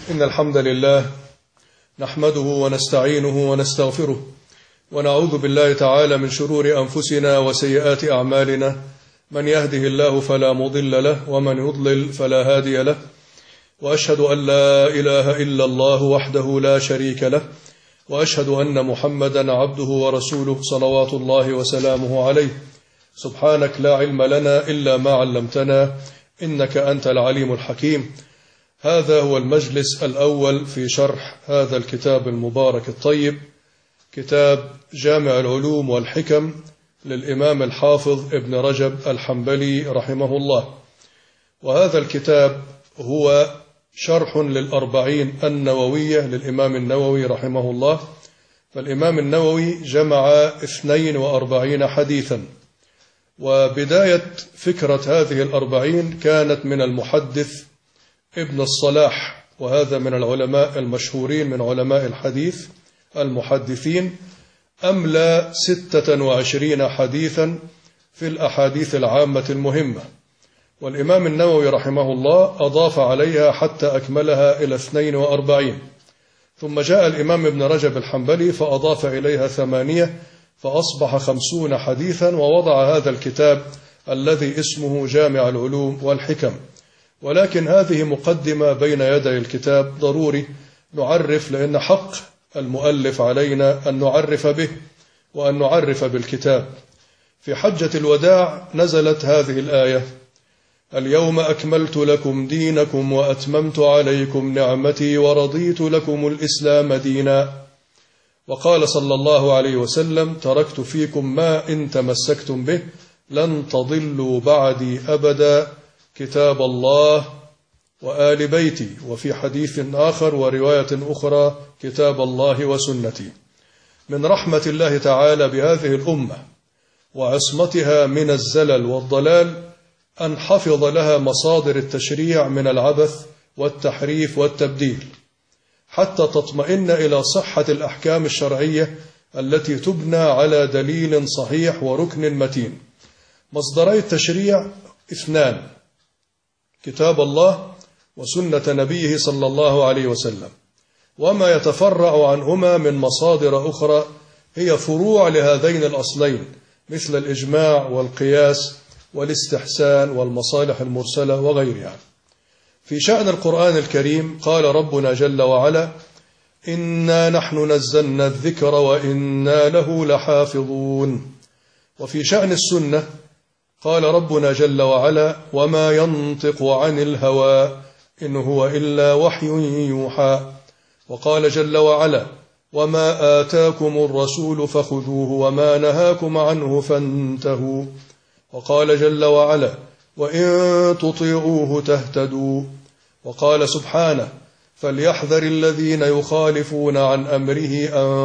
إن الحمد لله نحمده ونستعينه ونستغفره ونعوذ بالله تعالى من شرور أنفسنا وسيئات أعمالنا، من يهده الله فلا مضل له ومن يضلل فلا هادي له، وأشهد أن لا إله إلا الله وحده لا شريك له، وأشهد أن محمدا عبده ورسوله صلوات الله وسلامه عليه. سبحانك لا علم لنا إلا ما علمتنا إنك أنت العليم الحكيم. هذا هو المجلس الأول في شرح هذا الكتاب المبارك الطيب، كتاب جامع العلوم والحكم للإمام الحافظ ابن رجب الحنبلي رحمه الله. وهذا الكتاب هو شرح للأربعين النووية للإمام النووي رحمه الله. فالإمام النووي جمع 42 حديثا، وبداية فكرة هذه الأربعين كانت من المحدث ابن الصلاح، وهذا من العلماء المشهورين من علماء الحديث المحدثين، أملى 26 حديثا في الأحاديث العامة المهمة، والإمام النووي رحمه الله أضاف عليها حتى أكملها إلى 42. ثم جاء الإمام ابن رجب الحنبلي فأضاف إليها 8، فأصبح 50 حديثا، ووضع هذا الكتاب الذي اسمه جامع العلوم والحكم. ولكن هذه مقدمة بين يدي الكتاب، ضروري نعرف، لأن حق المؤلف علينا أن نعرف به وأن نعرف بالكتاب. في حجة الوداع نزلت هذه الآية: اليوم أكملت لكم دينكم وأتممت عليكم نعمتي ورضيت لكم الإسلام دينا. وقال صلى الله عليه وسلم: تركت فيكم ما إن تمسكتم به لن تضلوا بعدي أبدا، كتاب الله وآل بيتي. وفي حديث آخر ورواية أخرى: كتاب الله وسنتي. من رحمة الله تعالى بهذه الأمة وعصمتها من الزلل والضلال أن حفظ لها مصادر التشريع من العبث والتحريف والتبديل، حتى تطمئن إلى صحة الأحكام الشرعية التي تبنى على دليل صحيح وركن متين. مصدري التشريع 2: كتاب الله وسنة نبيه صلى الله عليه وسلم. وما يتفرع عنهما من مصادر أخرى هي فروع لهذين الأصلين، مثل الإجماع والقياس والاستحسان والمصالح المرسلة وغيرها. في شأن القرآن الكريم قال ربنا جل وعلا: إنا نحن نزلنا الذكر وإنا له لحافظون. وفي شأن السنة قال ربنا جل وعلا: وما ينطق عن الهوى إن هو إلا وحي يوحى. وقال جل وعلا: وما آتاكم الرسول فخذوه وما نهاكم عنه فانتهوا. وقال جل وعلا: وإن تطيعوه تهتدوا. وقال سبحانه: فليحذر الذين يخالفون عن أمره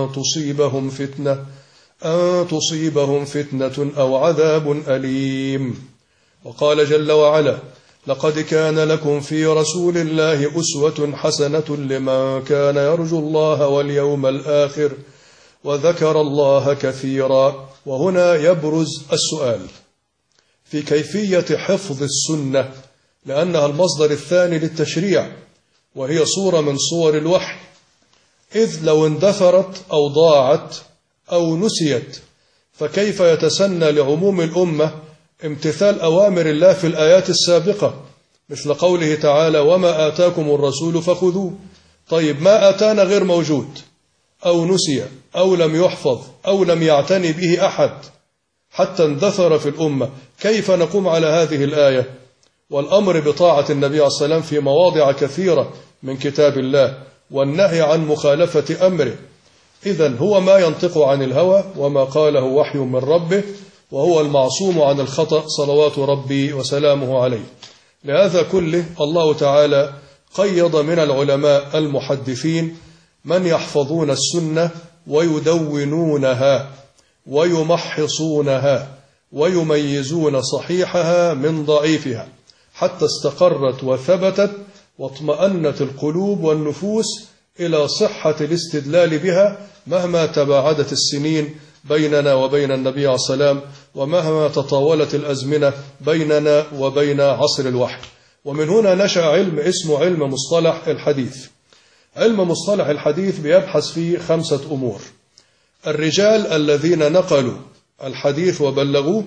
أن تصيبهم فتنة أو عذاب أليم. وقال جل وعلا: لقد كان لكم في رسول الله أسوة حسنة لمن كان يرجو الله واليوم الآخر وذكر الله كثيرا. وهنا يبرز السؤال في كيفية حفظ السنة، لأنها المصدر الثاني للتشريع، وهي صورة من صور الوحي، إذ لو اندثرت أو ضاعت أو نسيت فكيف يتسنى لعموم الأمة امتثال أوامر الله في الآيات السابقة، مثل قوله تعالى: وما آتاكم الرسول فخذوه. طيب، ما آتانا غير موجود أو نسي أو لم يحفظ أو لم يعتني به أحد حتى اندثر في الأمة، كيف نقوم على هذه الآية؟ والأمر بطاعة النبي عليه الصلاة والسلام في مواضع كثيرة من كتاب الله، والنهي عن مخالفة أمره. إذن هو ما ينطق عن الهوى وما قاله وحي من ربه، وهو المعصوم عن الخطأ صلوات ربي وسلامه عليه. لهذا كله الله تعالى قيض من العلماء المحدثين من يحفظون السنة ويدونونها ويمحصونها ويميزون صحيحها من ضعيفها، حتى استقرت وثبتت واطمأنت القلوب والنفوس إلى صحة الاستدلال بها، مهما تباعدت السنين بيننا وبين النبي عليه الصلاة والسلام، ومهما تطاولت الأزمنة بيننا وبين عصر الوحي. ومن هنا نشأ علم اسمه علم مصطلح الحديث. علم مصطلح الحديث بيبحث في 5 أمور: الرجال الذين نقلوا الحديث وبلغوه،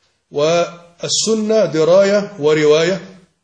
والسنة دراية ورواية،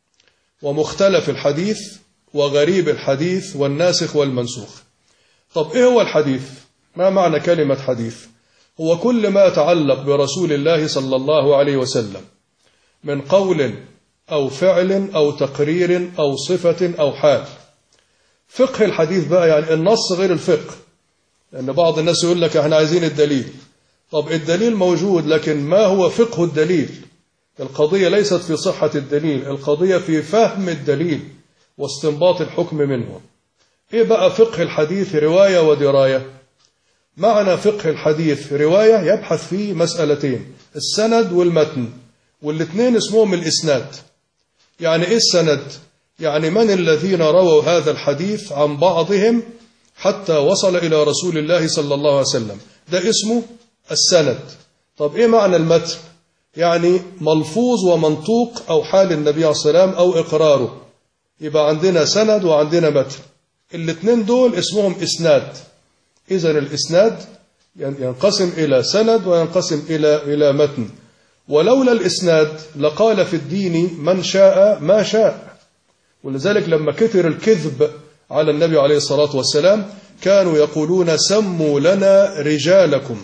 ومختلف الحديث، وغريب الحديث، والناسخ والمنسوخ. طب إيه هو الحديث؟ ما معنى كلمة حديث؟ هو كل ما يتعلق برسول الله صلى الله عليه وسلم من قول أو فعل أو تقرير أو صفة أو حال. فقه الحديث بقى يعني النص غير الفقه، لأن بعض الناس يقول لك احنا عايزين الدليل. طب الدليل موجود، لكن ما هو فقه الدليل؟ القضية ليست في صحة الدليل، القضية في فهم الدليل واستنباط الحكم منه. إيه بقى فقه الحديث؟ رواية ودراية. معنى فقه الحديث رواية يبحث في مسألتين: السند والمتن، والاثنين اسمهم الإسناد. يعني إيه السند؟ يعني من الذين رووا هذا الحديث عن بعضهم حتى وصل إلى رسول الله صلى الله عليه وسلم، ده اسمه السند. طب إيه معنى المتن؟ يعني ملفوظ ومنطوق أو حال النبي عليه الصلاة والسلام أو إقراره. يبقى عندنا سند وعندنا متن، الاثنين دول اسمهم إسناد. إذن الإسناد ينقسم إلى سند وينقسم إلى متن. ولولا الإسناد لقال في الدين من شاء ما شاء. ولذلك لما كثر الكذب على النبي عليه الصلاة والسلام كانوا يقولون سموا لنا رجالكم.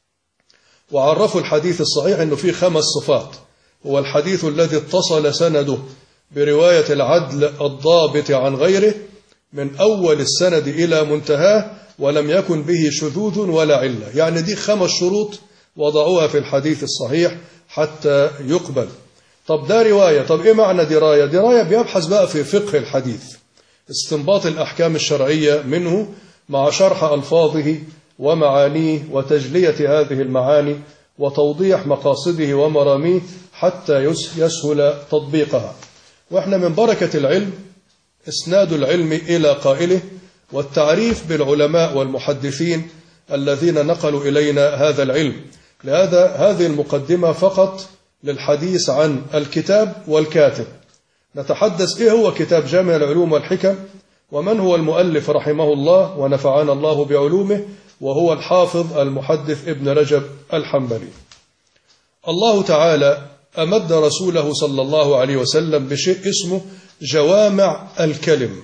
وعرفوا الحديث الصحيح أنه فيه 5 صفات: هو الحديث الذي اتصل سنده برواية العدل الضابط عن غيره من أول السند إلى منتهاه، ولم يكن به شذوذ ولا علة. يعني دي 5 شروط وضعوها في الحديث الصحيح حتى يقبل. طب ده رواية. طب إيه معنى دراية؟ دراية بيبحث بقى في فقه الحديث، استنباط الأحكام الشرعية منه مع شرح ألفاظه ومعانيه وتجلية هذه المعاني وتوضيح مقاصده ومراميه حتى يسهل تطبيقها. وإحنا من بركة العلم إسناد العلم إلى قائله، والتعريف بالعلماء والمحدثين الذين نقلوا إلينا هذا العلم. لهذا هذه المقدمة فقط للحديث عن الكتاب والكاتب. نتحدث إيه هو كتاب جامع العلوم والحكم، ومن هو المؤلف رحمه الله ونفعنا الله بعلومه، وهو الحافظ المحدث ابن رجب الحنبلي. الله تعالى أمد رسوله صلى الله عليه وسلم بشيء اسمه جوامع الكلم.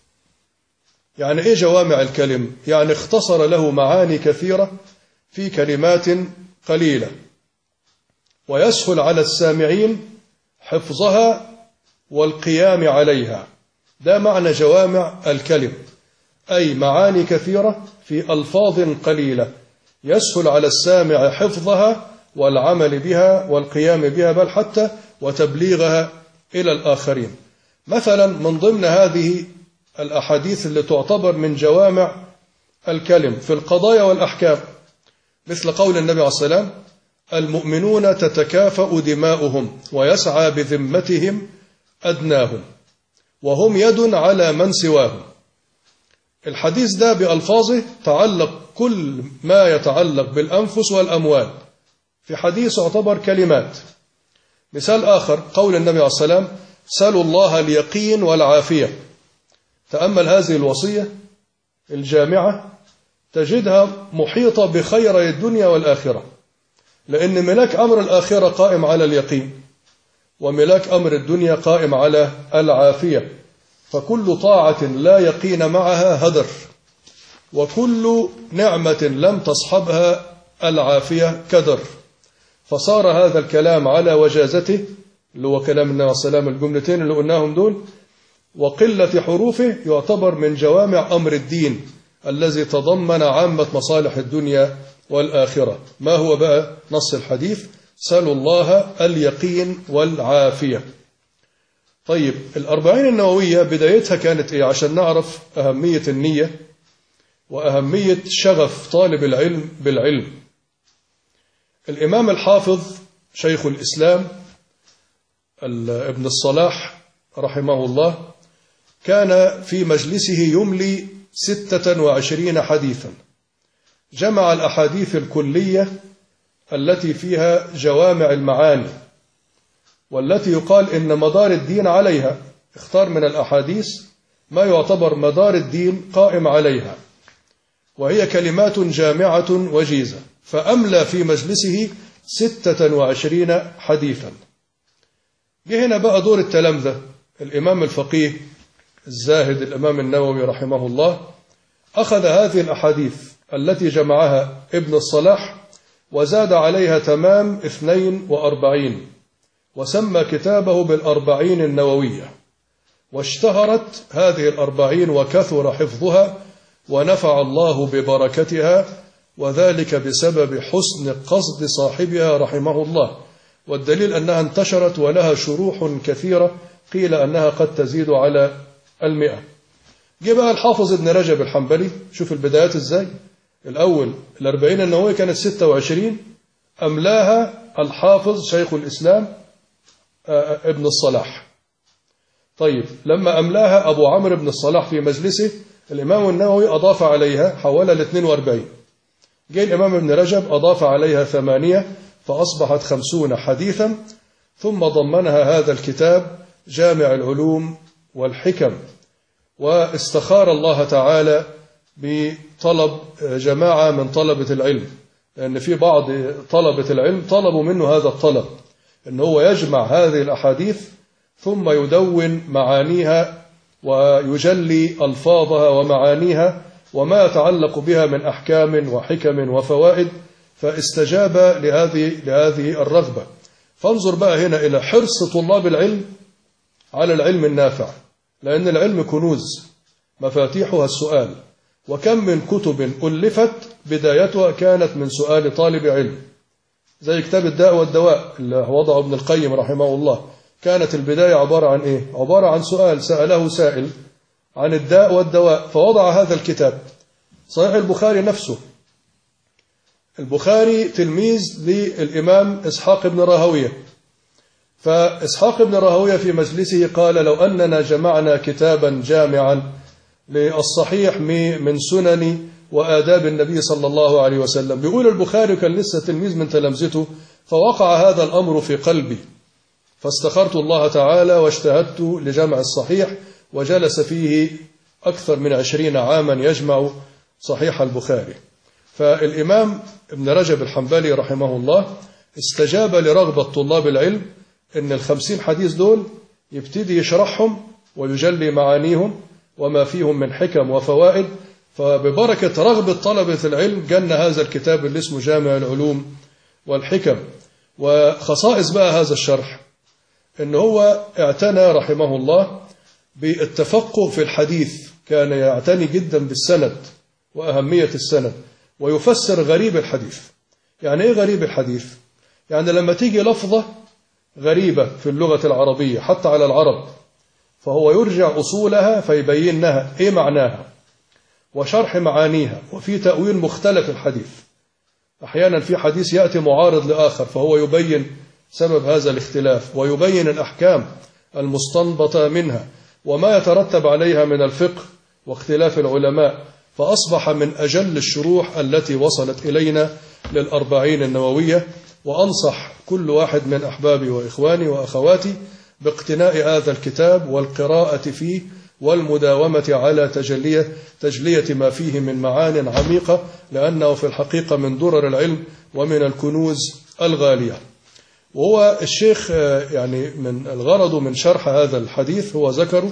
يعني إيه جوامع الكلم؟ يعني اختصر له معاني كثيرة في كلمات قليلة، ويسهل على السامعين حفظها والقيام عليها. ده معنى جوامع الكلم، أي معاني كثيرة في ألفاظ قليلة يسهل على السامع حفظها والعمل بها والقيام بها، بل حتى وتبليغها إلى الآخرين. مثلا من ضمن هذه الأحاديث اللي تعتبر من جوامع الكلم في القضايا والأحكام، مثل قول النبي عليه الصلاة والسلام: المؤمنون تتكافأ دماؤهم ويسعى بذمتهم أدناهم وهم يد على من سواهم. الحديث ده بألفاظه تعلق كل ما يتعلق بالأنفس والأموال، في حديث يعتبر كلمات. مثال آخر قول النبي عليه الصلاة والسلام: سلوا الله اليقين والعافية. تأمل هذه الوصية الجامعة تجدها محيطة بخيري الدنيا والآخرة، لأن ملاك أمر الآخرة قائم على اليقين، وملاك أمر الدنيا قائم على العافية. فكل طاعة لا يقين معها هدر، وكل نعمة لم تصحبها العافية كدر. فصار هذا الكلام على وجازته، اللي هو كلام النبي عليه الصلاة والسلام، الجملتين اللي قلناهم دول، وقلة حروفه يعتبر من جوامع أمر الدين الذي تضمن عامة مصالح الدنيا والآخرة. ما هو بقى نص الحديث؟ سلوا الله اليقين والعافية. طيب الأربعين النووية بدايتها كانت إيه؟ عشان نعرف أهمية النية وأهمية شغف طالب العلم بالعلم. الإمام الحافظ شيخ الإسلام ابن الصلاح رحمه الله كان في مجلسه يملي 26 حديثا، جمع الأحاديث الكلية التي فيها جوامع المعاني والتي يقال إن مدار الدين عليها. اختار من الأحاديث ما يعتبر مدار الدين قائم عليها، وهي كلمات جامعة وجيزة، فأملى في مجلسه 26 حديثا. جه هنا بقى دور التلامذة. الإمام الفقيه الزاهد الإمام النووي رحمه الله أخذ هذه الأحاديث التي جمعها ابن الصلاح وزاد عليها تمام 42، وسمى كتابه بالأربعين النووية، واشتهرت هذه الأربعين وكثر حفظها ونفع الله ببركتها، وذلك بسبب حسن قصد صاحبها رحمه الله، والدليل أنها انتشرت ولها شروح كثيرة قيل أنها قد تزيد على 100. جه بقى الحافظ ابن رجب الحنبلي، شوف البدايات ازاي. الأول الأربعين النووية كانت 26، أملاها الحافظ شيخ الإسلام ابن الصلاح. طيب لما أملاها أبو عمرو بن الصلاح في مجلسه، الإمام النووي أضاف عليها حولها ل 42. جاء الإمام ابن رجب أضاف عليها 8، فأصبحت 50 حديثا، ثم ضمنها هذا الكتاب جامع العلوم والحكم. واستخار الله تعالى بطلب جماعة من طلبة العلم، لأن في بعض طلبة العلم طلبوا منه هذا الطلب، أنه هو يجمع هذه الأحاديث ثم يدون معانيها ويجلي ألفاظها ومعانيها وما يتعلق بها من أحكام وحكم وفوائد، فاستجاب لهذه الرغبة. فانظر بقى هنا إلى حرص طلاب العلم على العلم النافع، لأن العلم كنوز مفاتيحها السؤال، وكم من كتب ألفت بدايتها كانت من سؤال طالب علم، زي كتاب الداء والدواء اللي وضعه ابن القيم رحمه الله. كانت البداية عبارة عن إيه؟ عبارة عن سؤال سأله سائل عن الداء والدواء فوضع هذا الكتاب. صحيح البخاري نفسه، البخاري تلميذ للإمام إسحاق بن راهويه، فإسحاق بن راهويه في مجلسه قال: لو أننا جمعنا كتابا جامعا للصحيح من سنن وآداب النبي صلى الله عليه وسلم. بيقول البخاري كان لسه تلميذ من تلامذته، فوقع هذا الأمر في قلبي، فاستخرت الله تعالى واجتهدت لجمع الصحيح، وجلس فيه أكثر من 20 عاما يجمع صحيح البخاري. فالإمام ابن رجب الحنبلي رحمه الله استجاب لرغبة طلاب العلم إن 50 حديث دول يبتدي يشرحهم ويجلي معانيهم وما فيهم من حكم وفوائد. فببركة رغبة طلبة العلم جن هذا الكتاب اللي اسمه جامع العلوم والحكم. وخصائص بقى هذا الشرح إن هو اعتنى رحمه الله بالتفقه في الحديث، كان يعتني جدا بالسند وأهمية السند، ويفسر غريب الحديث. يعني إيه غريب الحديث؟ يعني لما تيجي لفظة غريبة في اللغة العربية حتى على العرب، فهو يرجع أصولها فيبينها إيه معناها وشرح معانيها، وفي تأويل مختلف الحديث. أحيانا في حديث يأتي معارض لآخر، فهو يبين سبب هذا الاختلاف ويبين الأحكام المستنبطة منها وما يترتب عليها من الفقه واختلاف العلماء. فأصبح من أجل الشروح التي وصلت إلينا للأربعين النووية. وأنصح كل واحد من أحبابي وإخواني وأخواتي باقتناء هذا الكتاب والقراءة فيه والمداومة على تجلية ما فيه من معان عميقة، لأنه في الحقيقة من درر العلم ومن الكنوز الغالية. وهو الشيخ يعني من الغرض من شرح هذا الحديث هو ذكره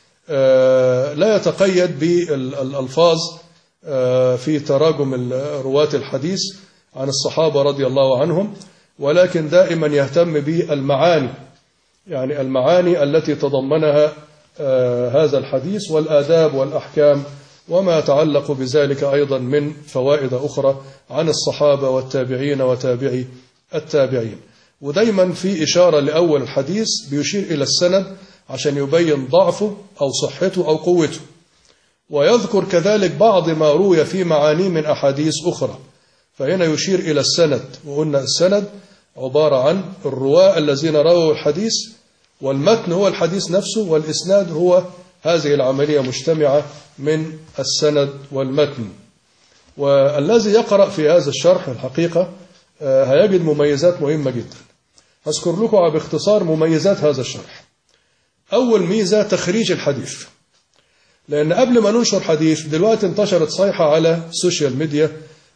لا يتقيد بالألفاظ في تراجم رواة الحديث عن الصحابة رضي الله عنهم، ولكن دائما يهتم بالمعاني، يعني المعاني التي تضمنها هذا الحديث والآداب والأحكام وما يتعلق بذلك أيضا من فوائد أخرى عن الصحابة والتابعين وتابعي التابعين. ودايما في إشارة لأول الحديث بيشير إلى السند عشان يبين ضعفه أو صحته أو قوته، ويذكر كذلك بعض ما روي في معاني من أحاديث أخرى. فهنا يشير إلى السند، وقلنا السند عبارة عن الرواة الذين رووا الحديث، والمتن هو الحديث نفسه، والإسناد هو هذه العملية مجتمعة من السند والمتن. والذي يقرأ في هذا الشرح الحقيقة هيجد مميزات مهمة جدا. أذكر لكم باختصار مميزات هذا الشرح. أول ميزة تخريج الحديث. لأن قبل ما ننشر حديث دلوقتي انتشرت صيحة على السوشيال ميديا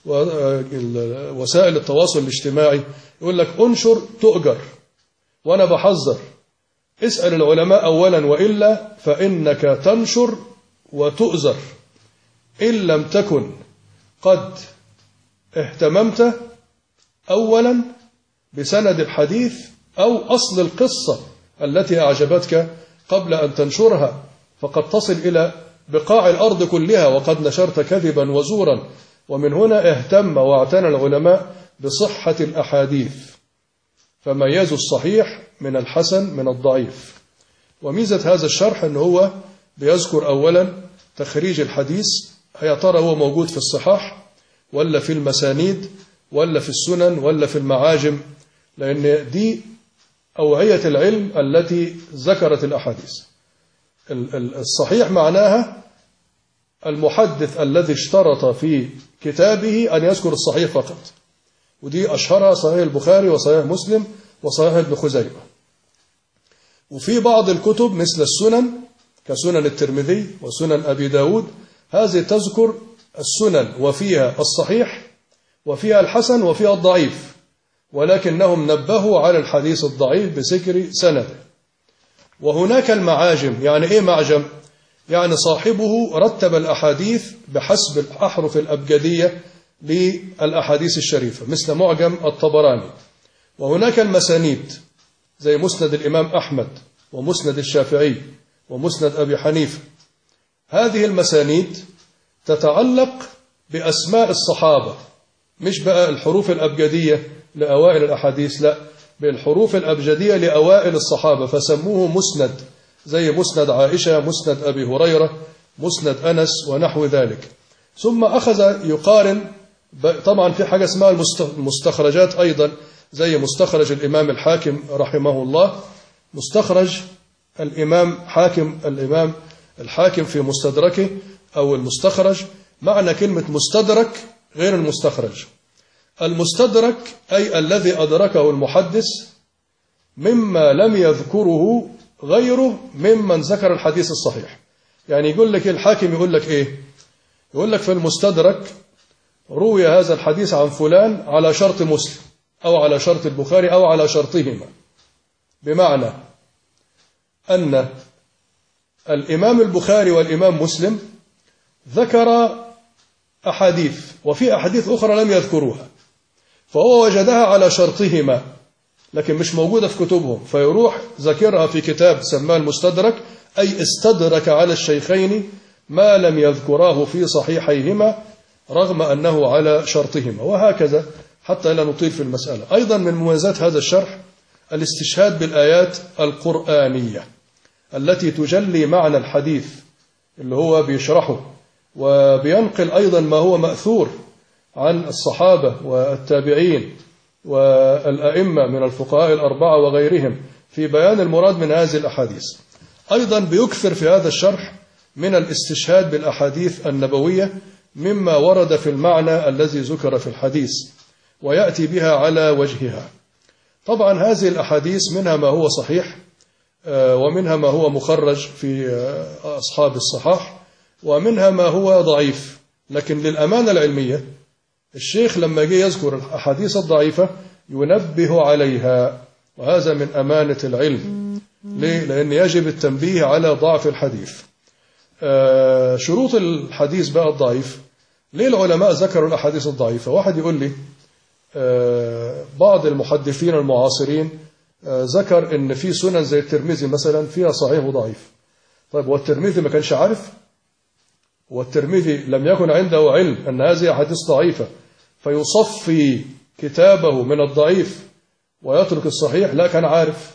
ووسائل التواصل الاجتماعي، يقول لك انشر تؤجر. وأنا بحذر، اسأل العلماء أولا، وإلا فإنك تنشر وتؤذر إن لم تكن قد اهتممت أولا بسند الحديث أو أصل القصة التي أعجبتك قبل أن تنشرها، فقد تصل إلى بقاع الأرض كلها وقد نشرت كذبا وزورا. ومن هنا اهتم واعتنى العلماء بصحة الأحاديث، فميزوا الصحيح من الحسن من الضعيف. وميزة هذا الشرح أنه هو بيذكر أولا تخريج الحديث، يا ترى هو موجود في الصحاح ولا في المسانيد ولا في السنن ولا في المعاجم، لأن دي أوعية العلم التي ذكرت الأحاديث. الصحيح معناها المحدث الذي اشترط في كتابه أن يذكر الصحيح فقط، ودي أشهرها صحيح البخاري وصحيح مسلم وصحيح ابن خزيمة. وفي بعض الكتب مثل السنن كسنن الترمذي وسنن أبي داود، هذه تذكر السنن وفيها الصحيح وفيها الحسن وفيها الضعيف، ولكنهم نبهوا على الحديث الضعيف بذكر سنده. وهناك المعاجم. يعني إيه معجم؟ يعني صاحبه رتب الأحاديث بحسب الأحرف الأبجدية للأحاديث الشريفة، مثل معجم الطبراني. وهناك المسانيد زي مسند الإمام أحمد ومسند الشافعي ومسند أبي حنيفة. هذه المسانيد تتعلق بأسماء الصحابة، مش بقى الحروف الأبجدية لأوائل الأحاديث، لا، بالحروف الأبجدية لأوائل الصحابة، فسموه مسند، زي مسند عائشة، مسند أبي هريرة، مسند أنس ونحو ذلك. ثم أخذ يقارن. طبعا في حاجة اسمها المستخرجات أيضا، زي مستخرج الإمام الحاكم رحمه الله، مستخرج الإمام الحاكم في مستدركه، أو المستخرج. معنى كلمة مستدرك غير المستخرج. المستدرك أي الذي أدركه المحدث مما لم يذكره غيره ممن ذكر الحديث الصحيح. يعني يقول لك الحاكم يقول لك إيه؟ يقول لك في المستدرك روي هذا الحديث عن فلان على شرط مسلم أو على شرط البخاري أو على شرطهما، بمعنى أن الإمام البخاري والإمام مسلم ذكر أحاديث، وفي أحاديث أخرى لم يذكروها، فهو وجدها على شرطهما لكن مش موجودة في كتبهم، فيروح ذكرها في كتاب سماه المستدرك، أي استدرك على الشيخين ما لم يذكراه في صحيحيهما رغم أنه على شرطهما، وهكذا حتى لا نطيل في المسألة. أيضا من مميزات هذا الشرح الاستشهاد بالآيات القرآنية التي تجلي معنى الحديث اللي هو بيشرحه، وبينقل أيضا ما هو مأثور عن الصحابة والتابعين والأئمة من الفقهاء الأربعة وغيرهم في بيان المراد من هذه الأحاديث. أيضا بيكثر في هذا الشرح من الاستشهاد بالأحاديث النبوية مما ورد في المعنى الذي ذكر في الحديث، ويأتي بها على وجهها. طبعا هذه الأحاديث منها ما هو صحيح، ومنها ما هو مخرج في أصحاب الصحاح، ومنها ما هو ضعيف. لكن للأمانة العلمية الشيخ لما جاء يذكر الأحاديث الضعيفة ينبه عليها، وهذا من أمانة العلم. ليه؟ لأن يجب التنبيه على ضعف الحديث. شروط الحديث بقى الضعيف. ليه العلماء ذكروا الأحاديث الضعيفة؟ واحد يقول لي بعض المحدثين المعاصرين ذكر إن في سنن زي الترمذي مثلا فيها صحيح وضعيف. طيب والترمذي ما كانش عارف؟ والترمذي لم يكن عنده علم أن هذه أحاديث ضعيفة فيصفي كتابه من الضعيف ويترك الصحيح؟ لا، كان عارف.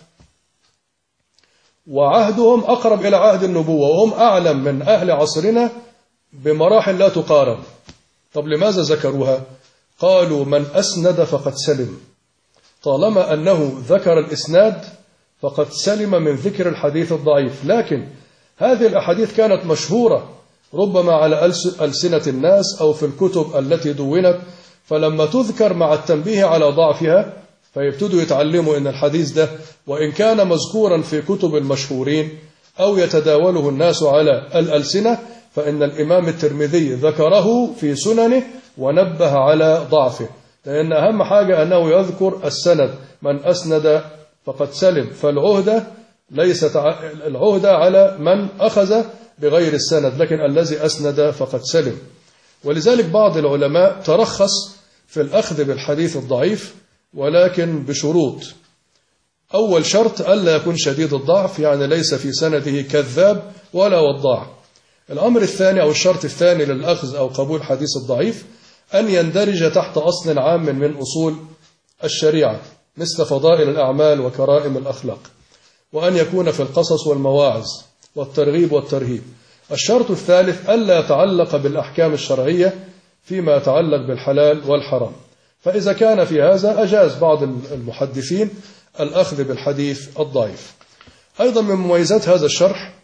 وعهدهم أقرب إلى عهد النبوة، وهم أعلم من أهل عصرنا بمراحل لا تقارن. طب لماذا ذكروها؟ قالوا من أسند فقد سلم. طالما أنه ذكر الإسناد فقد سلم من ذكر الحديث الضعيف. لكن هذه الأحاديث كانت مشهورة ربما على ألسنة الناس أو في الكتب التي دونت، فلما تذكر مع التنبيه على ضعفها فيبتدوا يتعلموا أن الحديث ده وإن كان مذكورا في كتب المشهورين أو يتداوله الناس على الألسنة، فإن الإمام الترمذي ذكره في سننه ونبه على ضعفه، لأن أهم حاجة أنه يذكر السند، من أسند فقد سلم، فالعهدة ليست العهدة على من أخذ بغير السند، لكن الذي أسند فقد سلم. ولذلك بعض العلماء ترخص في الأخذ بالحديث الضعيف، ولكن بشروط. أول شرط ألا يكون شديد الضعف، يعني ليس في سنده كذاب ولا وضاع. الأمر الثاني أو الشرط الثاني للأخذ أو قبول حديث الضعيف أن يندرج تحت أصل عام من أصول الشريعة مثل فضائل الأعمال وكرائم الأخلاق، وأن يكون في القصص والمواعظ والترغيب والترهيب. الشرط الثالث ألا يتعلق بالأحكام الشرعية فيما يتعلق بالحلال والحرام. فإذا كان في هذا أجاز بعض المحدثين الأخذ بالحديث الضعيف. أيضا من مميزات هذا الشرح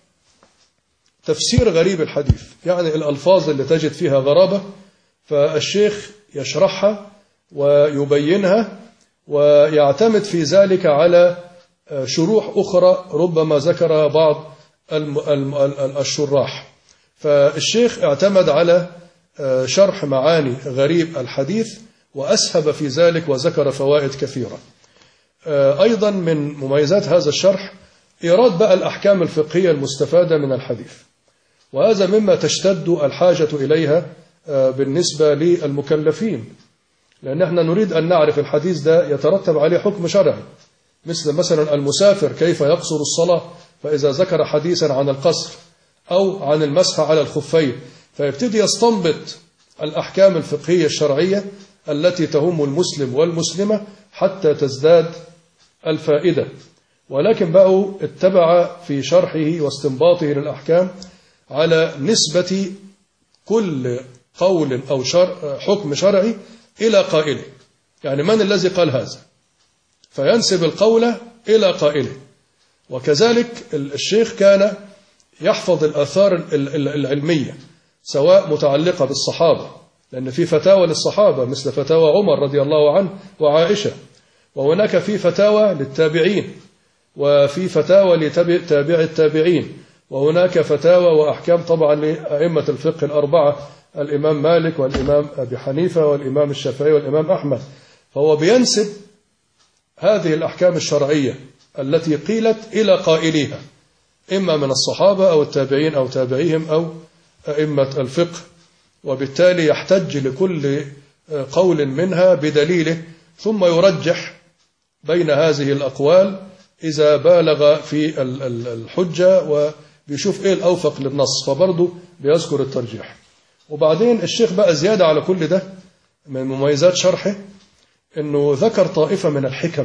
تفسير غريب الحديث، يعني الألفاظ اللي تجد فيها غرابة فالشيخ يشرحها ويبينها، ويعتمد في ذلك على شروح أخرى ربما ذكرها بعض الشراح. فالشيخ اعتمد على شرح معاني غريب الحديث وأسهب في ذلك وذكر فوائد كثيرة. أيضا من مميزات هذا الشرح إيراد بقى الأحكام الفقهية المستفادة من الحديث، وهذا مما تشتد الحاجة إليها بالنسبة للمكلفين، لأن احنا نريد أن نعرف الحديث ده يترتب عليه حكم شرعي، مثلا المسافر كيف يقصر الصلاة، فإذا ذكر حديثا عن القصر أو عن المسح على الخفين فيبتدي يستنبط الأحكام الفقهية الشرعية التي تهم المسلم والمسلمة حتى تزداد الفائدة. ولكن بقوا اتبع في شرحه واستنباطه للأحكام على نسبة كل قول أو حكم شرعي إلى قائله، يعني من الذي قال هذا فينسب القول إلى قائله. وكذلك الشيخ كان يحفظ الآثار العلمية سواء متعلقة بالصحابة، لأن في فتاوى للصحابة مثل فتاوى عمر رضي الله عنه وعائشة، وهناك في فتاوى للتابعين، وفي فتاوى لتابع التابعين، وهناك فتاوى وأحكام طبعا لأئمة الفقه الأربعة، الإمام مالك والإمام أبي حنيفة والإمام الشافعي والإمام أحمد. فهو بينسب هذه الأحكام الشرعية التي قيلت إلى قائليها، إما من الصحابة أو التابعين أو تابعيهم أو أئمة الفقه، وبالتالي يحتج لكل قول منها بدليله، ثم يرجح بين هذه الأقوال إذا بالغ في الحجة وبيشوف إيه الأوفق للنص، فبرضه بيذكر الترجيح. وبعدين الشيخ بقى زيادة على كل ده من مميزات شرحه أنه ذكر طائفة من الحكم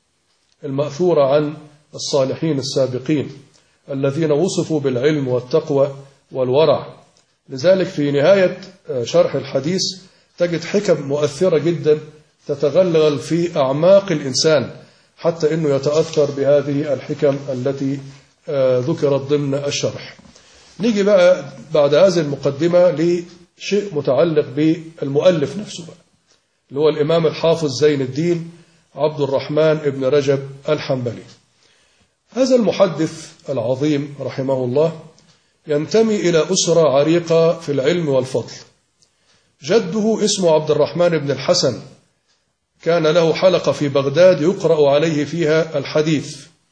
المأثورة عن الصالحين السابقين الذين وصفوا بالعلم والتقوى والورع. لذلك في نهاية شرح الحديث تجد حكم مؤثرة جدا تتغلغل في أعماق الإنسان حتى أنه يتأثر بهذه الحكم التي ذكرت ضمن الشرح. نيجي بقى بعد هذه المقدمة لشيء متعلق بالمؤلف نفسه بقى، اللي هو الإمام الحافظ زين الدين عبد الرحمن ابن رجب الحنبلي. هذا المحدث العظيم رحمه الله ينتمي إلى أسرة عريقة في العلم والفضل. جده اسمه عبد الرحمن بن الحسن، كان له حلقة في بغداد يقرأ عليه فيها الحديث،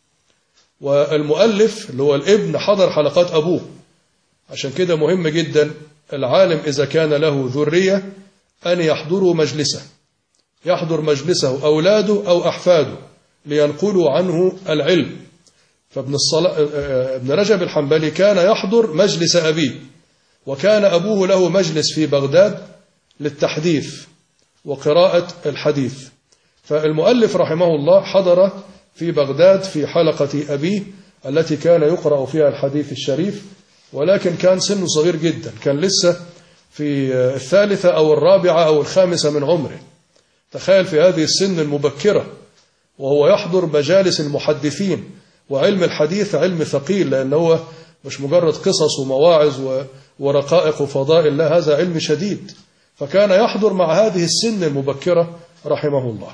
والمؤلف اللي هو الابن حضر حلقات أبوه. عشان كده مهم جدا العالم إذا كان له ذرية أن يحضروا مجلسه، يحضر مجلسه أولاده أو أحفاده لينقلوا عنه العلم. ابن رجب الحنبلي كان يحضر مجلس أبيه، وكان أبوه له مجلس في بغداد للتحديث وقراءة الحديث. فالمؤلف رحمه الله حضر في بغداد في حلقة أبيه التي كان يقرأ فيها الحديث الشريف، ولكن كان سنه صغير جدا، كان لسه في الثالثة أو الرابعة أو الخامسة من عمره. تخيل في هذه السن المبكرة وهو يحضر مجالس المحدثين، وعلم الحديث علم ثقيل لأنه هو مش مجرد قصص ومواعظ ورقائق وفضائل، لا، هذا علم شديد. فكان يحضر مع هذه السن المبكرة رحمه الله.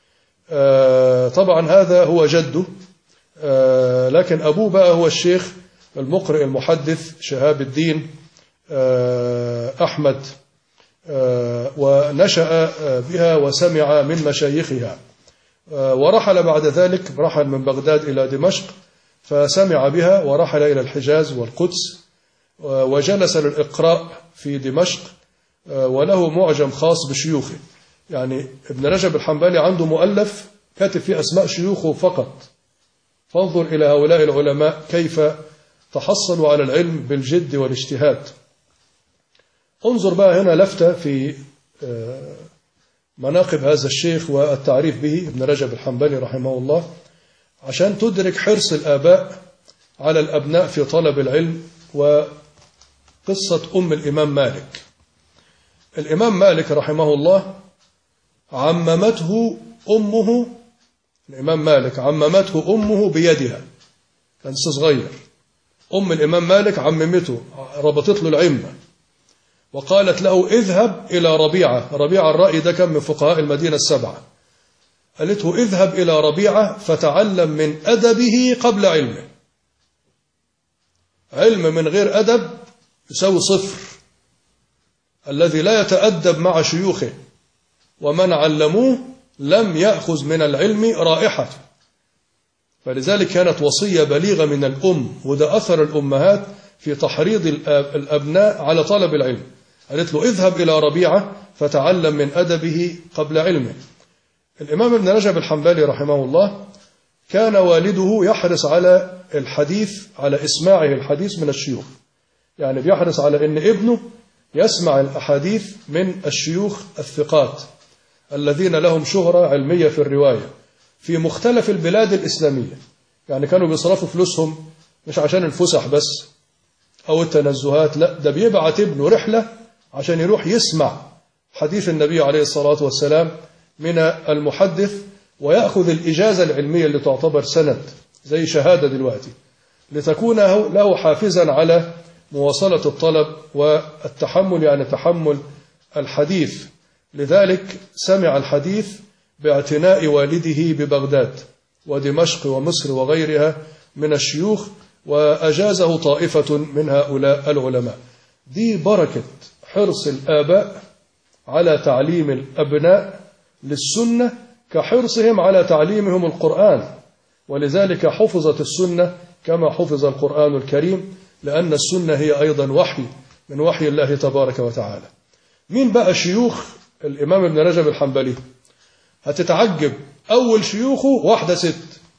طبعا هذا هو جده، لكن أبوه بقى هو الشيخ المقرئ المحدث شهاب الدين أحمد، ونشأ بها وسمع من مشايخها، ورحل بعد ذلك، رحل من بغداد إلى دمشق فسمع بها، ورحل إلى الحجاز والقدس وجلس للإقراء في دمشق، وله معجم خاص بشيوخه. يعني ابن رجب الحنبلي عنده مؤلف كاتب فيه أسماء شيوخه فقط. فانظر إلى هؤلاء العلماء كيف تحصلوا على العلم بالجد والاجتهاد. انظر بقى هنا لفتة في مناقب هذا الشيخ والتعريف به ابن رجب الحنبلي رحمه الله، عشان تدرك حرص الآباء على الأبناء في طلب العلم. وقصة الإمام مالك. الإمام مالك رحمه الله عممته أمه، الإمام مالك عممته أمه بيدها، كان صغير، أم الإمام مالك عممته، ربطت له العمة وقالت له اذهب إلى ربيعة. ربيعة الرأي ده كان من فقهاء المدينة السبعة. قالت له اذهب إلى ربيعة فتعلم من أدبه قبل علمه. علم من غير أدب يساوي صفر. الذي لا يتأدب مع شيوخه ومن علموه لم يأخذ من العلم رائحة. فلذلك كانت وصية بليغة من الأم، وده أثر الأمهات في تحريض الأبناء على طلب العلم. قالت له اذهب إلى ربيعة فتعلم من أدبه قبل علمه. الإمام ابن رجب الحنبلي رحمه الله كان والده يحرص على الحديث، على إسماعه الحديث من الشيوخ، يعني بيحرص على أن ابنه يسمع الأحاديث من الشيوخ الثقات الذين لهم شهرة علمية في الرواية في مختلف البلاد الإسلامية. يعني كانوا بيصرفوا فلوسهم مش عشان الفسح بس أو التنزهات، لا، ده بيبعت ابنه رحلة عشان يروح يسمع حديث النبي عليه الصلاة والسلام من المحدث، ويأخذ الإجازة العلمية اللي تعتبر سند زي شهادة دلوقتي، لتكون له حافزا على مواصلة الطلب والتحمل، يعني تحمل الحديث. لذلك سمع الحديث باعتناء والده ببغداد ودمشق ومصر وغيرها من الشيوخ، وأجازه طائفة من هؤلاء العلماء. دي بركة حرص الآباء على تعليم الأبناء للسنة كحرصهم على تعليمهم القرآن. ولذلك حفظت السنة كما حفظ القرآن الكريم، لأن السنة هي أيضا وحي من وحي الله تبارك وتعالى. مين بقى شيوخ الإمام ابن رجب الحنبلي؟ هتتعجب، أول شيوخه واحدة ست.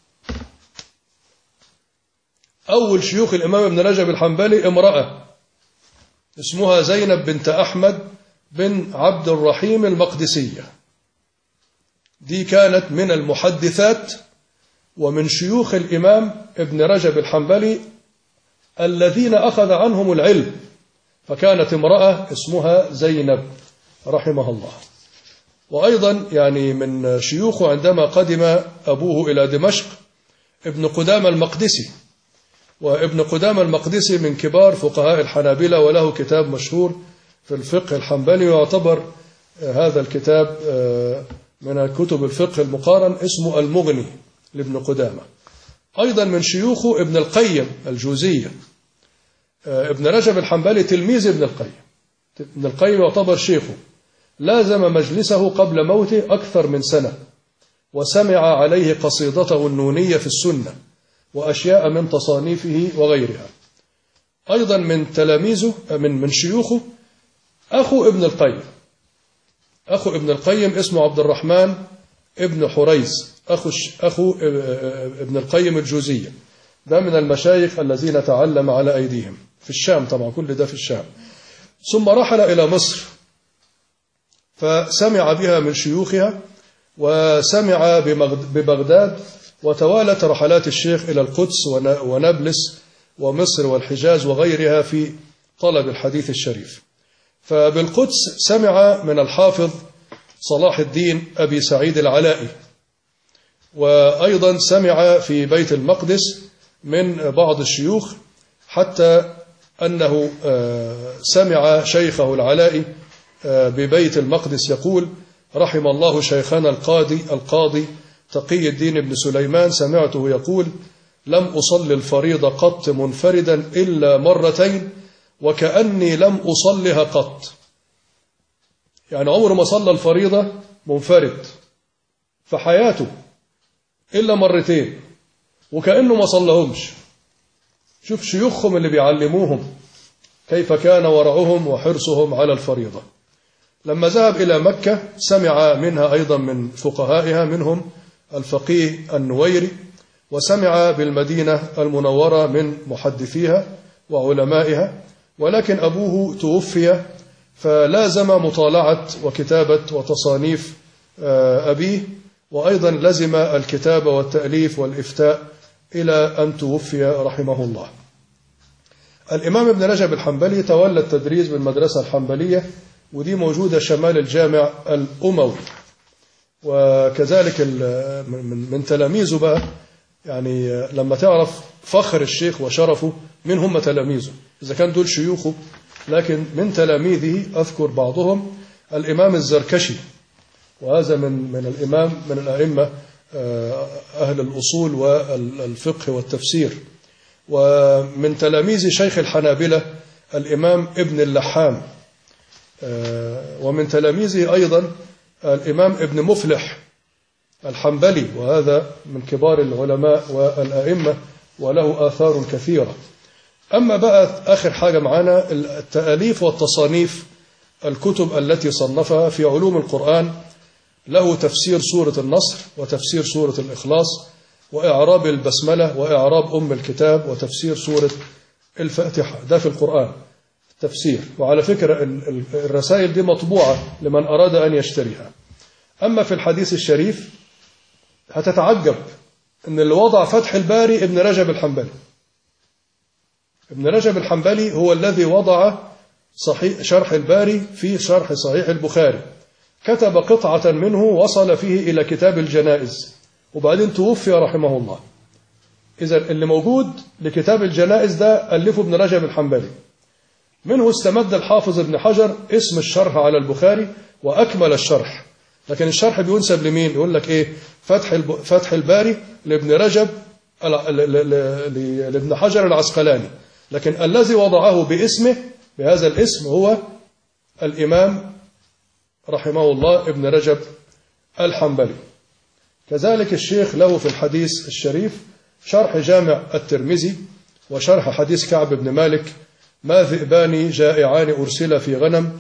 أول شيوخ الإمام ابن رجب الحنبلي امرأة اسمها زينب بنت أحمد بن عبد الرحيم المقدسية. دي كانت من المحدثات ومن شيوخ الإمام ابن رجب الحنبلي الذين أخذ عنهم العلم، فكانت امرأة اسمها زينب رحمه الله. وأيضا يعني من شيوخه عندما قدم أبوه إلى دمشق ابن قدامة المقدسي، وابن قدامة المقدسي من كبار فقهاء الحنابلة، وله كتاب مشهور في الفقه الحنبلي، ويعتبر هذا الكتاب من كتب الفقه المقارن، اسمه المغني لابن قدامة. أيضا من شيوخه ابن القيم الجوزية. ابن رجب الحنبلي تلميذ ابن القيم. ابن القيم يعتبر شيخه، لازم مجلسه قبل موته أكثر من سنة، وسمع عليه قصيدته النونية في السنة وأشياء من تصانيفه وغيرها. أيضا من تلاميذه من شيوخه أخو ابن القيم. أخو ابن القيم اسمه عبد الرحمن ابن حريز، أخو ابن القيم الجوزية. ده من المشايخ الذين تعلم على أيديهم في الشام، طبعا كل ده في الشام. ثم رحل إلى مصر فسمع بها من شيوخها، وسمع ببغداد، وتوالت رحلات الشيخ إلى القدس ونابلس ومصر والحجاز وغيرها في طلب الحديث الشريف. فبالقدس سمع من الحافظ صلاح الدين أبي سعيد العلائي، وأيضا سمع في بيت المقدس من بعض الشيوخ، حتى أنه سمع شيخه العلائي ببيت المقدس يقول: رحم الله شيخنا القاضي تقي الدين بن سليمان، سمعته يقول: لم أصلي الفريضة قط منفردا إلا مرتين، وكأني لم أصلها قط. يعني عمره ما صلى الفريضة منفرد في حياته إلا مرتين، وكأنه ما صلهمش. شوف شيوخهم اللي بيعلموهم كيف كان ورعهم وحرصهم على الفريضة. لما ذهب إلى مكة سمع منها أيضا من فقهائها، منهم الفقيه النويري، وسمع بالمدينة المنورة من محدثيها وعلمائها، ولكن أبوه توفي فلازم مطالعة وكتابة وتصانيف أبيه، وأيضا لزم الكتابة والتأليف والإفتاء إلى أن توفي رحمه الله. الإمام ابن رجب الحنبلي تولى التدريس بالمدرسة الحنبلية، ودي موجودة شمال الجامع الأموي. وكذلك من تلاميذه بقى، يعني لما تعرف فخر الشيخ وشرفه، من هم تلاميذه إذا كان دول شيوخه، لكن من تلاميذه أذكر بعضهم الإمام الزركشي، وهذا من الأئمة أهل الأصول والفقه والتفسير. ومن تلاميذ شيخ الحنابلة الإمام ابن اللحام، ومن تلاميذه أيضا الإمام ابن مفلح الحنبلي، وهذا من كبار العلماء والأئمة وله آثار كثيرة. أما بقى آخر حاجة معنا التأليف والتصانيف، الكتب التي صنفها في علوم القرآن. له تفسير سورة النصر، وتفسير سورة الإخلاص، وإعراب البسملة، وإعراب أم الكتاب، وتفسير سورة الفاتحة. ده في القرآن تفسير. وعلى فكرة الرسائل دي مطبوعة لمن أراد أن يشتريها. أما في الحديث الشريف هتتعجب أن اللي وضع فتح الباري ابن رجب الحنبلي. ابن رجب الحنبلي هو الذي وضع شرح الباري في شرح صحيح البخاري. كتب قطعة منه وصل فيه إلى كتاب الجنائز، وبعدين توفي رحمه الله. إذا اللي موجود لكتاب الجنائز ده ألفه ابن رجب الحنبلي. منه استمد الحافظ ابن حجر اسم الشرح على البخاري وأكمل الشرح، لكن الشرح بينسب لمين؟ يقول لك إيه؟ فتح الباري لابن رجب لابن حجر العسقلاني، لكن الذي وضعه باسمه بهذا الاسم هو الإمام رحمه الله ابن رجب الحنبلي. كذلك الشيخ له في الحديث الشريف شرح جامع الترمذي، وشرح حديث كعب بن مالك: ما ذئبان جائعان أرسل في غنم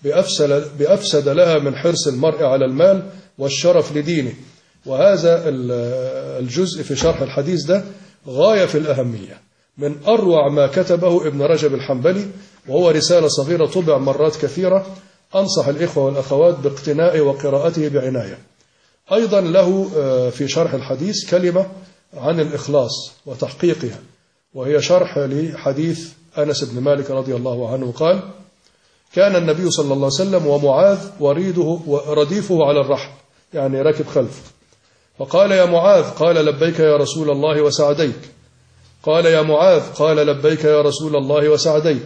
بأفسد لها من حرص المرء على المال والشرف لدينه. وهذا الجزء في شرح الحديث ده غاية في الأهمية، من أروع ما كتبه ابن رجب الحنبلي، وهو رسالة صغيرة طبع مرات كثيرة. أنصح الإخوة والأخوات باقتناء وقراءته بعناية. أيضا له في شرح الحديث كلمة عن الإخلاص وتحقيقها، وهي شرح لحديث أنس بن مالك رضي الله عنه قال: كان النبي صلى الله عليه وسلم ومعاذ ورديفه على الرحل، يعني راكب خلفه، فقال: يا معاذ، قال: لبيك يا رسول الله وسعديك. قال: يا معاذ، قال: لبيك يا رسول الله وسعديك.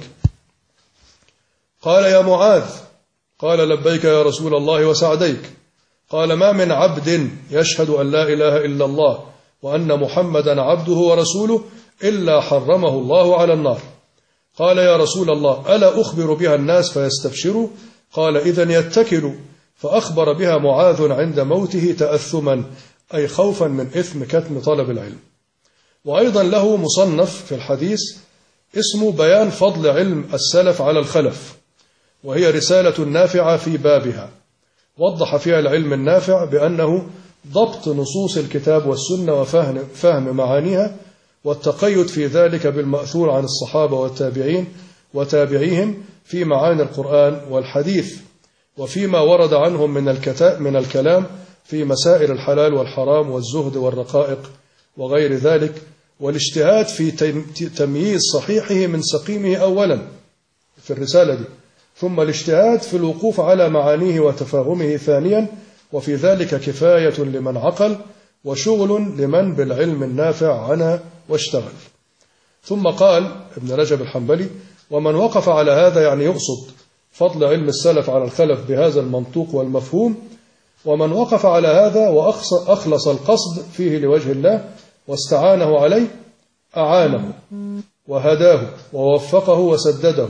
قال: يا معاذ، قال: لبيك يا رسول الله وسعديك. قال: ما من عبد يشهد أن لا إله إلا الله وأن محمدا عبده ورسوله إلا حرمه الله على النار. قال: يا رسول الله، ألا أخبر بها الناس فيستبشروا؟ قال: إذن يتكلوا. فأخبر بها معاذ عند موته تأثما، أي خوفا من إثم كتم طلب العلم. وأيضا له مصنف في الحديث اسمه بيان فضل علم السلف على الخلف، وهي رسالة نافعة في بابها. وضح فيها العلم النافع بأنه ضبط نصوص الكتاب والسنة وفهم معانيها، والتقيد في ذلك بالمأثور عن الصحابة والتابعين وتابعيهم في معاني القرآن والحديث، وفيما ورد عنهم من الكلام في مسائل الحلال والحرام والزهد والرقائق وغير ذلك، والاجتهاد في تمييز صحيحه من سقيمه أولا في الرسالة دي، ثم الاجتهاد في الوقوف على معانيه وتفاهمه ثانيا، وفي ذلك كفاية لمن عقل وشغل لمن بالعلم النافع عنا واشتغل. ثم قال ابن رجب الحنبلي: ومن وقف على هذا، يعني يقصد فضل علم السلف على الخلف بهذا المنطوق والمفهوم، ومن وقف على هذا وأخلص القصد فيه لوجه الله واستعانه عليه، أعانه وهداه ووفقه وسدده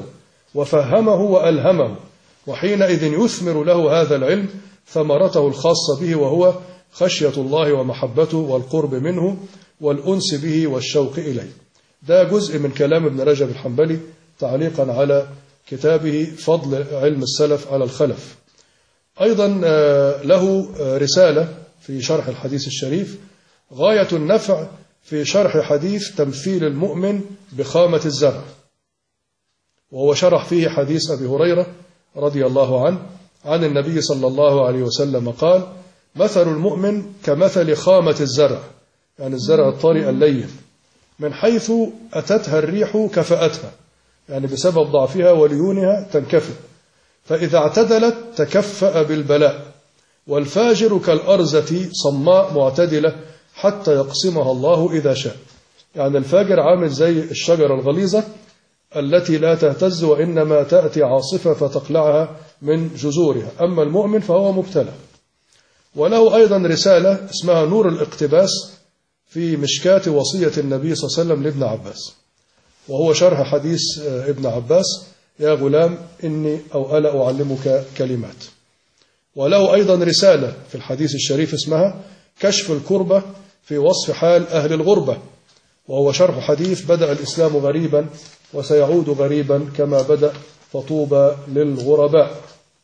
وفهمه وألهمه، وحينئذ يثمر له هذا العلم ثمرته الخاصة به، وهو خشية الله ومحبته والقرب منه والأنس به والشوق إليه. ده جزء من كلام ابن رجب الحنبلي تعليقا على كتابه فضل علم السلف على الخلف. أيضا له رسالة في شرح الحديث الشريف غاية النفع في شرح حديث تمثيل المؤمن بخامة الزرع، وهو شرح فيه حديث أبي هريرة رضي الله عنه عن النبي صلى الله عليه وسلم قال: مثل المؤمن كمثل خامة الزرع، يعني الزرع الطري اللين، من حيث أتتها الريح كفأتها، يعني بسبب ضعفها وليونها تنكفئ، فإذا اعتدلت تكفأ بالبلاء. والفاجر كالأرزة صماء معتدلة حتى يقسمها الله إذا شاء، يعني الفاجر عامل زي الشجرة الغليظة التي لا تهتز وإنما تأتي عاصفة فتقلعها من جذورها، أما المؤمن فهو مبتلى. وله أيضا رسالة اسمها نور الاقتباس في مشكاة وصية النبي صلى الله عليه وسلم لابن عباس، وهو شرح حديث ابن عباس: يا غلام إني أو ألا أعلمك كلمات. وله أيضا رسالة في الحديث الشريف اسمها كشف الكربة في وصف حال أهل الغربة، وهو شرح حديث: بدأ الإسلام غريبا وسيعود غريبا كما بدأ فطوبى للغرباء.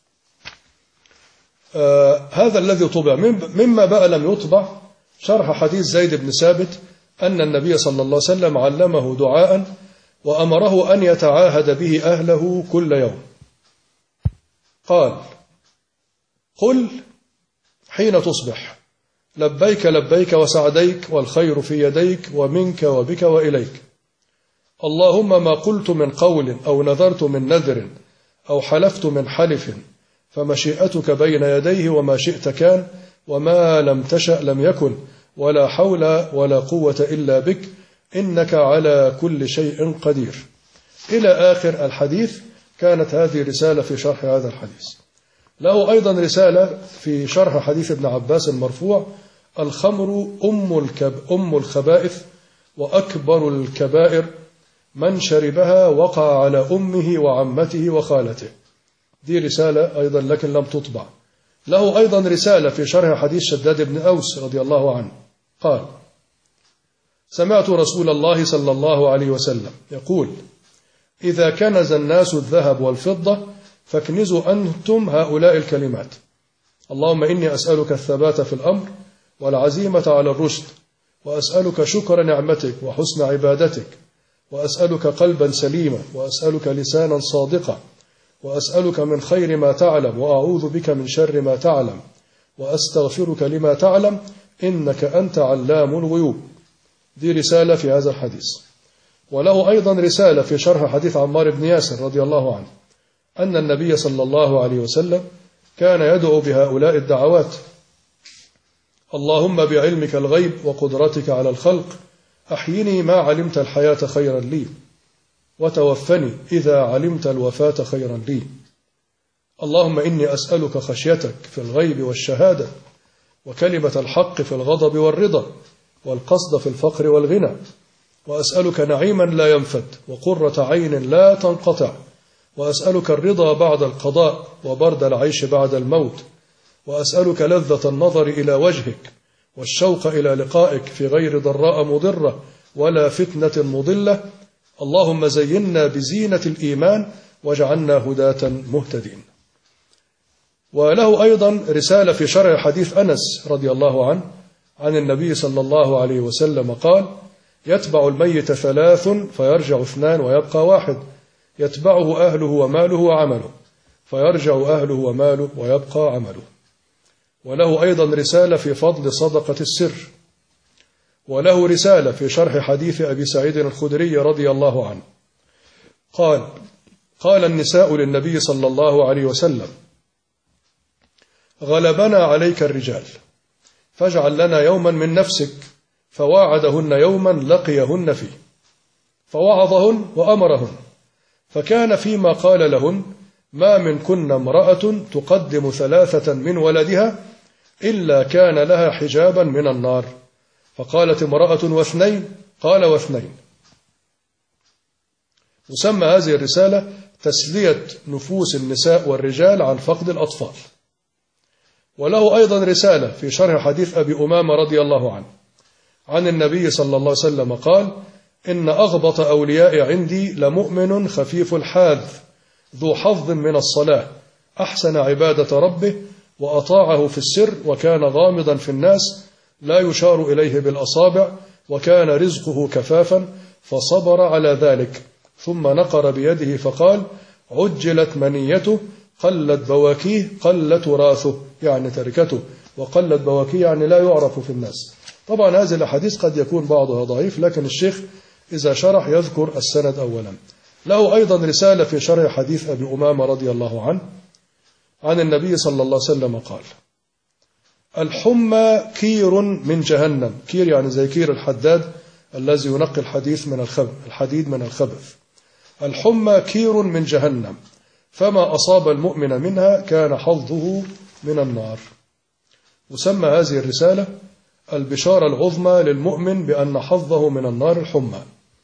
هذا الذي طبع. مما بقى لم يطبع شرح حديث زيد بن ثابت أن النبي صلى الله عليه وسلم علمه دعاء وأمره أن يتعاهد به أهله كل يوم. قال: قل حين تصبح: لبيك لبيك وسعديك والخير في يديك ومنك وبك وإليك، اللهم ما قلت من قول أو نذرت من نذر أو حلفت من حلف فمشيئتك بين يديه، وما شئت كان وما لم تشأ لم يكن، ولا حول ولا قوة إلا بك، إنك على كل شيء قدير، إلى آخر الحديث. كانت هذه رسالة في شرح هذا الحديث. له أيضا رسالة في شرح حديث ابن عباس المرفوع: الخمر أم الخبائث وأكبر الكبائر، من شربها وقع على أمه وعمته وخالته. دي رسالة أيضا لكن لم تطبع. له أيضا رسالة في شرح حديث شداد بن أوس رضي الله عنه قال: سمعت رسول الله صلى الله عليه وسلم يقول: إذا كنز الناس الذهب والفضة فاكنزوا أنتم هؤلاء الكلمات: اللهم إني أسألك الثبات في الأمر والعزيمة على الرشد، وأسألك شكر نعمتك وحسن عبادتك، وأسألك قلبا سليما، وأسألك لسانا صادقا، وأسألك من خير ما تعلم، وأعوذ بك من شر ما تعلم، وأستغفرك لما تعلم، إنك أنت علام الغيوب. دي رسالة في هذا الحديث. وله أيضا رسالة في شرح حديث عمار بن ياسر رضي الله عنه أن النبي صلى الله عليه وسلم كان يدعو بهؤلاء الدعوات: اللهم بعلمك الغيب وقدرتك على الخلق أحيني ما علمت الحياة خيرا لي، وتوفني إذا علمت الوفاة خيرا لي. اللهم إني أسألك خشيتك في الغيب والشهادة، وكلمة الحق في الغضب والرضا، والقصد في الفقر والغنى، وأسألك نعيما لا ينفد، وقرة عين لا تنقطع، وأسألك الرضا بعد القضاء، وبرد العيش بعد الموت، وأسألك لذة النظر إلى وجهك، والشوق إلى لقائك في غير ضراء مضرة ولا فتنة مضلة. اللهم زينا بزينة الإيمان واجعلنا هداة مهتدين. وله أيضا رسالة في شرح حديث أنس رضي الله عنه عن النبي صلى الله عليه وسلم قال: يتبع الميت 3 فيرجع 2 ويبقى 1، يتبعه أهله وماله وعمله، فيرجع أهله وماله ويبقى عمله. وله أيضا رسالة في فضل صدقة السر. وله رسالة في شرح حديث أبي سعيد الخدري رضي الله عنه قال النساء للنبي صلى الله عليه وسلم: غلبنا عليك الرجال فاجعل لنا يوما من نفسك، فواعدهن يوما لقيهن فيه، فوعظهن وأمرهن، فكان فيما قال لهن: ما منكن امرأة تقدم 3 من ولدها إلا كان لها حجابا من النار. فقالت امرأة: و2؟ قال: و2. تسمى هذه الرسالة تسلية نفوس النساء والرجال عن فقد الأطفال. وله أيضا رسالة في شرح حديث أبي أمامة رضي الله عنه عن النبي صلى الله عليه وسلم قال: إن أغبط أولياء عندي لمؤمن خفيف الحاذ ذو حظ من الصلاة أحسن عبادة ربه وأطاعه في السر وكان غامضا في الناس لا يشار إليه بالأصابع وكان رزقه كفافا فصبر على ذلك ثم نقر بيده فقال: عجلت منيته قلت بواكيه قل تراثه، يعني تركته، وقلت بواكيه يعني لا يعرف في الناس. طبعا هذه الأحاديث قد يكون بعضها ضعيف، لكن الشيخ إذا شرح يذكر السند أولا. له أيضا رسالة في شرح حديث أبي أمامة رضي الله عنه عن النبي صلى الله عليه وسلم قال: الحمى كير من جهنم. كير يعني زي كير الحداد الذي ينقي الحديد من الخبث. الحمى كير من جهنم فما أصاب المؤمن منها كان حظه من النار. وسمى هذه الرسالة البشارة العظمى للمؤمن بأن حظه من النار الحمى.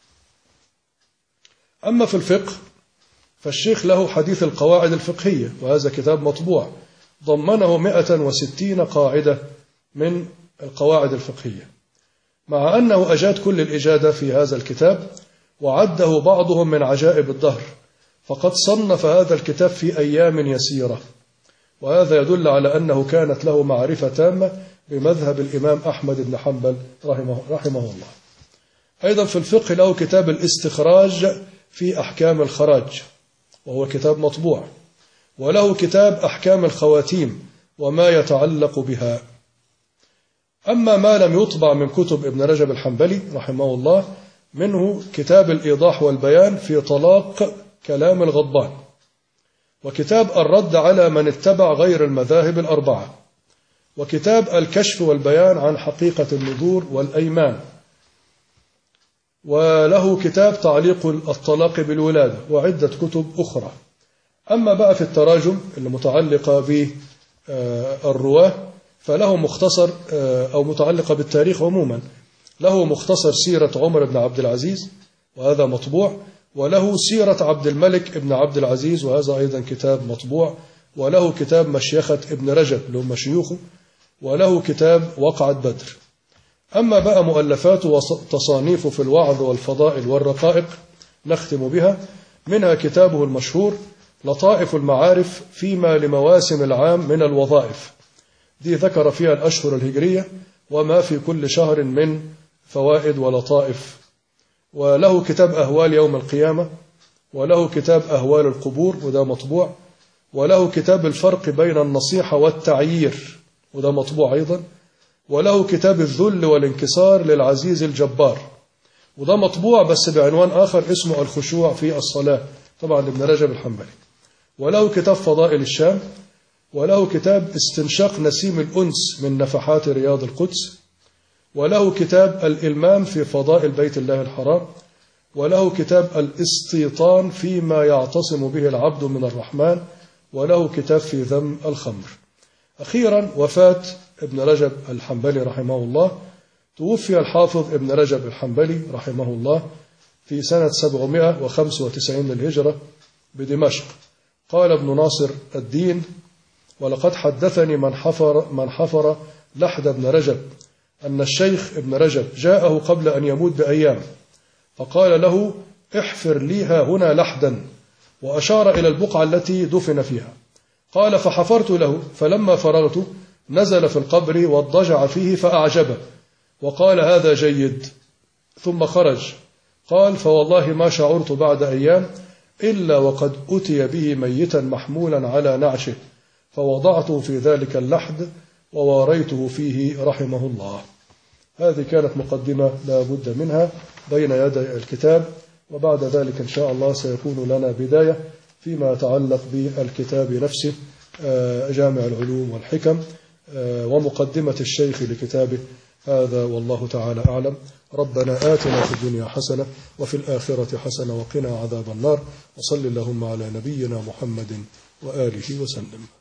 أما في الفقه فالشيخ له حديث القواعد الفقهية، وهذا كتاب مطبوع ضمنه 160 قاعدة من القواعد الفقهية، مع أنه أجاد كل الإجادة في هذا الكتاب وعده بعضهم من عجائب الدهر، فقد صنف هذا الكتاب في أيام يسيرة، وهذا يدل على أنه كانت له معرفة تامة بمذهب الإمام أحمد بن حنبل رحمه الله. أيضا في الفقه له كتاب الاستخراج في أحكام الخراج، وهو كتاب مطبوع، وله كتاب أحكام الخواتيم وما يتعلق بها. أما ما لم يطبع من كتب ابن رجب الحنبلي رحمه الله منه كتاب الإيضاح والبيان في طلاق كلام الغضبان، وكتاب الرد على من اتبع غير المذاهب الأربعة، وكتاب الكشف والبيان عن حقيقة النذور والأيمان، وله كتاب تعليق الطلاق بالولادة، وعدة كتب أخرى. أما بقى في التراجم المتعلقة بالرواة فله مختصر أو متعلقة بالتاريخ عموما، له مختصر سيرة عمر بن عبد العزيز وهذا مطبوع، وله سيرة عبد الملك بن عبد العزيز وهذا أيضا كتاب مطبوع، وله كتاب مشيخة ابن رجب اللي هم شيوخه، وله كتاب وقعة بدر. أما بقى مؤلفاته وتصانيفه في الوعظ والفضائل والرقائق نختم بها، منها كتابه المشهور لطائف المعارف فيما لمواسم العام من الوظائف، دي ذكر فيها الأشهر الهجرية وما في كل شهر من فوائد ولطائف. وله كتاب أهوال يوم القيامة، وله كتاب أهوال القبور وده مطبوع، وله كتاب الفرق بين النصيحة والتعيير وده مطبوع أيضا، وله كتاب الذل والانكسار للعزيز الجبار وده مطبوع بس بعنوان آخر اسمه الخشوع في الصلاة طبعا لابن رجب الحنبلي، وله كتاب فضائل الشام، وله كتاب استنشاق نسيم الأنس من نفحات رياض القدس، وله كتاب الإلمام في فضائل بيت الله الحرام، وله كتاب الاستيطان فيما يعتصم به العبد من الرحمن، وله كتاب في ذم الخمر. أخيرا وفاة ابن رجب الحنبلي رحمه الله. توفي الحافظ ابن رجب الحنبلي رحمه الله في سنة 795 للهجرة بدمشق. قال ابن ناصر الدين: ولقد حدثني من حفر لحد ابن رجب أن الشيخ ابن رجب جاءه قبل أن يموت بأيام فقال له: احفر لي ها هنا لحدا، وأشار إلى البقعة التي دفن فيها. قال: فحفرت له، فلما فرغت نزل في القبر واضطجع فيه فأعجبه وقال: هذا جيد، ثم خرج. قال: فوالله ما شعرت بعد أيام إلا وقد أتي به ميتا محمولا على نعشه، فوضعته في ذلك اللحد وواريته فيه رحمه الله. هذه كانت مقدمة لا بد منها بين يدي الكتاب، وبعد ذلك إن شاء الله سيكون لنا بداية فيما يتعلق بالكتاب نفسه، جامع العلوم والحكم ومقدمة الشيخ لكتابه. هذا والله تعالى أعلم. ربنا آتنا في الدنيا حسنة وفي الآخرة حسنة وقنا عذاب النار، وصل اللهم على نبينا محمد وآله وسلم.